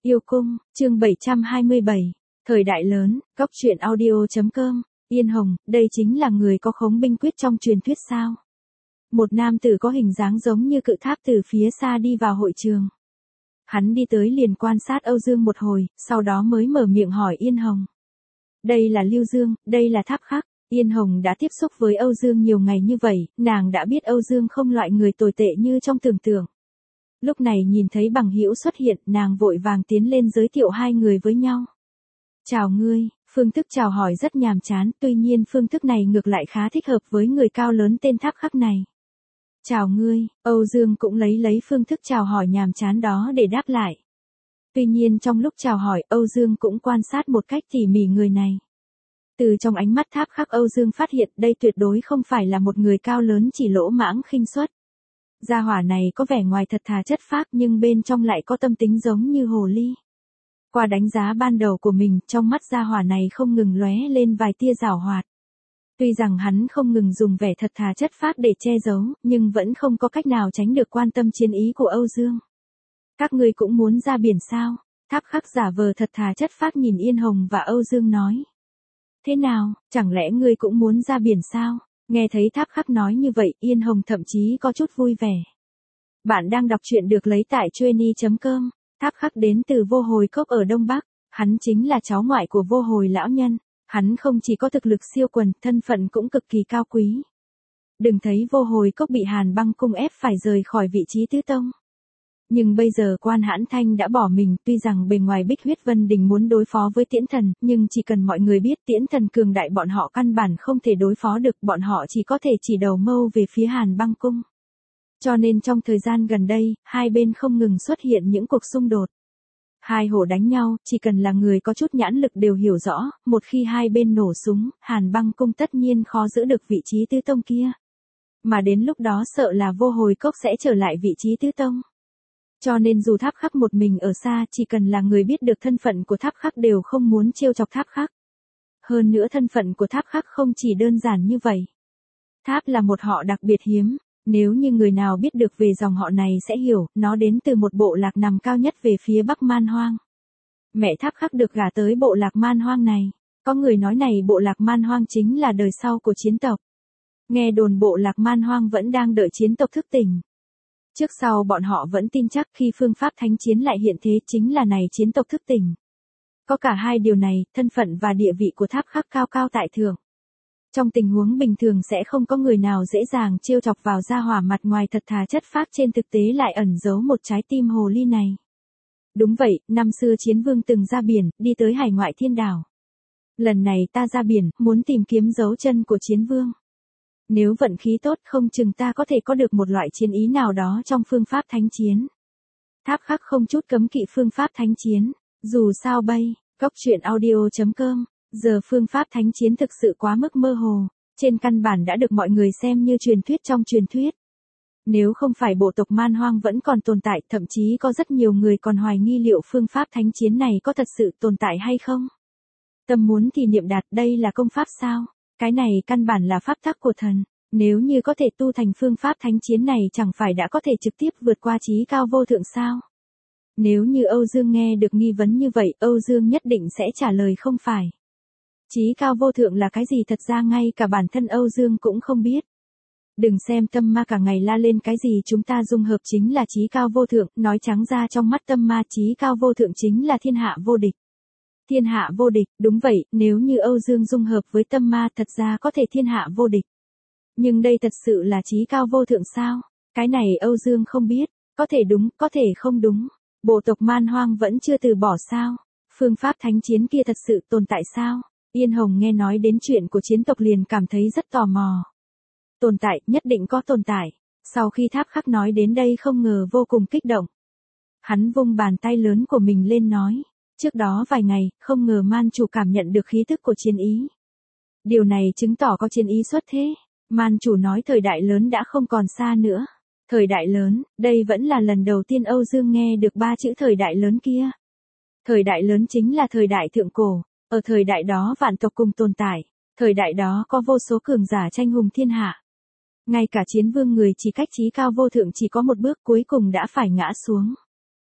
Yêu cung, chương 727, thời đại lớn, góc truyện audio.com, Yên Hồng, đây chính là người có khống binh quyết trong truyền thuyết sao? Một nam tử có hình dáng giống như cự tháp từ phía xa đi vào hội trường. Hắn đi tới liền quan sát Âu Dương một hồi, sau đó mới mở miệng hỏi Yên Hồng. Đây là Lưu Dương, đây là Tháp Khắc. Yên Hồng đã tiếp xúc với Âu Dương nhiều ngày như vậy, nàng đã biết Âu Dương không loại người tồi tệ như trong tưởng tượng. Lúc này nhìn thấy bằng hữu xuất hiện, nàng vội vàng tiến lên giới thiệu hai người với nhau. Chào ngươi, phương thức chào hỏi rất nhàm chán, tuy nhiên phương thức này ngược lại khá thích hợp với người cao lớn tên Tháp Khắc này. Chào ngươi, Âu Dương cũng lấy phương thức chào hỏi nhàm chán đó để đáp lại. Tuy nhiên trong lúc chào hỏi, Âu Dương cũng quan sát một cách tỉ mỉ người này. Từ trong ánh mắt Tháp Khắc, Âu Dương phát hiện đây tuyệt đối không phải là một người cao lớn chỉ lỗ mãng khinh suất. Gia hỏa này có vẻ ngoài thật thà chất phác nhưng bên trong lại có tâm tính giống như hồ ly. Qua đánh giá ban đầu của mình, trong mắt gia hỏa này không ngừng lóe lên vài tia giảo hoạt. Tuy rằng hắn không ngừng dùng vẻ thật thà chất phác để che giấu, nhưng vẫn không có cách nào tránh được quan tâm chiến ý của Âu Dương. Các ngươi cũng muốn ra biển sao? Tháp Khắc giả vờ thật thà chất phác nhìn Yên Hồng và Âu Dương nói. Thế nào, chẳng lẽ ngươi cũng muốn ra biển sao? Nghe thấy Tháp Khắc nói như vậy, Yên Hồng thậm chí có chút vui vẻ. Bạn đang đọc truyện được lấy tại Chueny.com. Tháp Khắc đến từ Vô Hồi Cốc ở Đông Bắc, hắn chính là cháu ngoại của Vô Hồi lão nhân, hắn không chỉ có thực lực siêu quần, thân phận cũng cực kỳ cao quý. Đừng thấy Vô Hồi Cốc bị Hàn Băng cung ép phải rời khỏi vị trí tứ tông. Nhưng bây giờ Quan Hãn Thanh đã bỏ mình, tuy rằng bề ngoài Bích Huyết Vân Đình muốn đối phó với Tiễn Thần, nhưng chỉ cần mọi người biết Tiễn Thần cường đại bọn họ căn bản không thể đối phó được, bọn họ chỉ có thể chỉ đầu mâu về phía Hàn Băng cung. Cho nên trong thời gian gần đây, hai bên không ngừng xuất hiện những cuộc xung đột. Hai hổ đánh nhau, chỉ cần là người có chút nhãn lực đều hiểu rõ, một khi hai bên nổ súng, Hàn Băng cung tất nhiên khó giữ được vị trí tứ tông kia. Mà đến lúc đó sợ là Vô Hồi Cốc sẽ trở lại vị trí tứ tông. Cho nên dù Tháp Khắc một mình ở xa, chỉ cần là người biết được thân phận của Tháp Khắc đều không muốn trêu chọc Tháp Khắc. Hơn nữa thân phận của Tháp Khắc không chỉ đơn giản như vậy. Tháp là một họ đặc biệt hiếm, nếu như người nào biết được về dòng họ này sẽ hiểu, nó đến từ một bộ lạc nằm cao nhất về phía Bắc Man Hoang. Mẹ Tháp Khắc được gả tới bộ lạc Man Hoang này, có người nói này bộ lạc Man Hoang chính là đời sau của chiến tộc. Nghe đồn bộ lạc Man Hoang vẫn đang đợi chiến tộc thức tỉnh. Trước sau bọn họ vẫn tin chắc khi phương pháp thánh chiến lại hiện thế chính là này chiến tộc thức tỉnh. Có cả hai điều này, thân phận và địa vị của Tháp Khắc cao cao tại thượng. Trong tình huống bình thường sẽ không có người nào dễ dàng trêu chọc vào gia hỏa mặt ngoài thật thà chất phác trên thực tế lại ẩn giấu một trái tim hồ ly này. Đúng vậy, năm xưa Chiến Vương từng ra biển, đi tới hải ngoại thiên đảo. Lần này ta ra biển, muốn tìm kiếm dấu chân của Chiến Vương. Nếu vận khí tốt không chừng ta có thể có được một loại chiến ý nào đó trong phương pháp thánh chiến. Tháp Khắc không chút cấm kỵ phương pháp thánh chiến, dù sao bay, góc truyện audio.com, giờ phương pháp thánh chiến thực sự quá mức mơ hồ, trên căn bản đã được mọi người xem như truyền thuyết trong truyền thuyết. Nếu không phải bộ tộc Man Hoang vẫn còn tồn tại, thậm chí có rất nhiều người còn hoài nghi liệu phương pháp thánh chiến này có thật sự tồn tại hay không. Tâm muốn thì niệm đạt, đây là công pháp sao? Cái này căn bản là pháp tắc của thần, nếu như có thể tu thành phương pháp thánh chiến này chẳng phải đã có thể trực tiếp vượt qua chí cao vô thượng sao? Nếu như Âu Dương nghe được nghi vấn như vậy, Âu Dương nhất định sẽ trả lời không phải. Chí cao vô thượng là cái gì thật ra ngay cả bản thân Âu Dương cũng không biết. Đừng xem tâm ma cả ngày la lên cái gì chúng ta dung hợp chính là chí cao vô thượng, nói trắng ra trong mắt tâm ma chí cao vô thượng chính là thiên hạ vô địch. Thiên hạ vô địch, đúng vậy, nếu như Âu Dương dung hợp với tâm ma thật ra có thể thiên hạ vô địch. Nhưng đây thật sự là chí cao vô thượng sao? Cái này Âu Dương không biết, có thể đúng, có thể không đúng. Bộ tộc Man Hoang vẫn chưa từ bỏ sao? Phương pháp thánh chiến kia thật sự tồn tại sao? Yên Hồng nghe nói đến chuyện của chiến tộc liền cảm thấy rất tò mò. Tồn tại, nhất định có tồn tại. Sau khi Tháp Khắc nói đến đây không ngờ vô cùng kích động. Hắn vung bàn tay lớn của mình lên nói. Trước đó vài ngày, không ngờ Man chủ cảm nhận được khí tức của chiến ý. Điều này chứng tỏ có chiến ý xuất thế. Man chủ nói thời đại lớn đã không còn xa nữa. Thời đại lớn, đây vẫn là lần đầu tiên Âu Dương nghe được ba chữ thời đại lớn kia. Thời đại lớn chính là thời đại thượng cổ. Ở thời đại đó vạn tộc cùng tồn tại. Thời đại đó có vô số cường giả tranh hùng thiên hạ. Ngay cả Chiến Vương người chỉ cách chí cao vô thượng chỉ có một bước cuối cùng đã phải ngã xuống.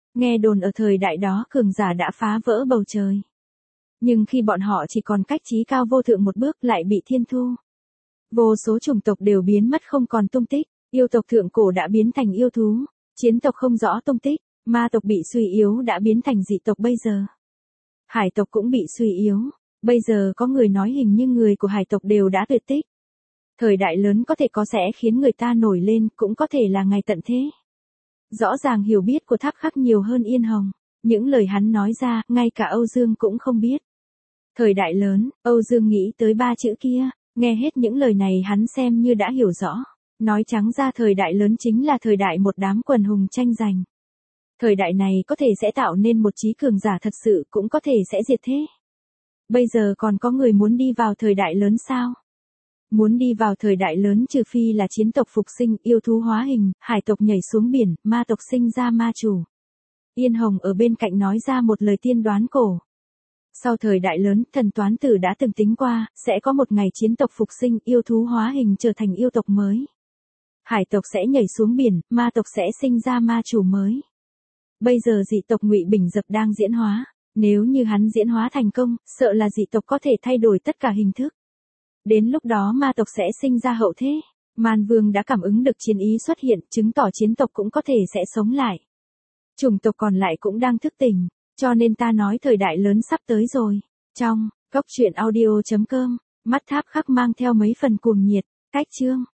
Nghe đồn ở thời đại đó cường giả đã phá vỡ bầu trời. Nhưng khi bọn họ chỉ còn cách chí cao vô thượng một bước lại bị thiên thu. Vô số chủng tộc đều biến mất không còn tung tích, yêu tộc thượng cổ đã biến thành yêu thú, chiến tộc không rõ tung tích, ma tộc bị suy yếu đã biến thành dị tộc bây giờ. Hải tộc cũng bị suy yếu, bây giờ có người nói hình như người của hải tộc đều đã tuyệt tích. Thời đại lớn có thể có sẽ khiến người ta nổi lên, cũng có thể là ngày tận thế. Rõ ràng hiểu biết của Tháp Khắc nhiều hơn Yên Hồng, những lời hắn nói ra, ngay cả Âu Dương cũng không biết. Thời đại lớn, Âu Dương nghĩ tới 3 chữ kia, nghe hết những lời này hắn xem như đã hiểu rõ. Nói trắng ra thời đại lớn chính là thời đại một đám quần hùng tranh giành. Thời đại này có thể sẽ tạo nên một trí cường giả thật sự, cũng có thể sẽ diệt thế. Bây giờ còn có người muốn đi vào thời đại lớn sao? Muốn đi vào thời đại lớn trừ phi là chiến tộc phục sinh, yêu thú hóa hình, hải tộc nhảy xuống biển, ma tộc sinh ra ma chủ. Yên Hồng ở bên cạnh nói ra một lời tiên đoán cổ. Sau thời đại lớn, thần toán tử đã từng tính qua, sẽ có một ngày chiến tộc phục sinh, yêu thú hóa hình trở thành yêu tộc mới. Hải tộc sẽ nhảy xuống biển, ma tộc sẽ sinh ra ma chủ mới. Bây giờ dị tộc Ngụy Bình Dập đang diễn hóa, nếu như hắn diễn hóa thành công, sợ là dị tộc có thể thay đổi tất cả hình thức. Đến lúc đó ma tộc sẽ sinh ra hậu thế. Man Vương đã cảm ứng được chiến ý xuất hiện, chứng tỏ chiến tộc cũng có thể sẽ sống lại. Chủng tộc còn lại cũng đang thức tỉnh, cho nên ta nói thời đại lớn sắp tới rồi. Trong Cốc Truyện Audio.com, mắt Tháp Khắc mang theo mấy phần cuồng nhiệt, cách chương.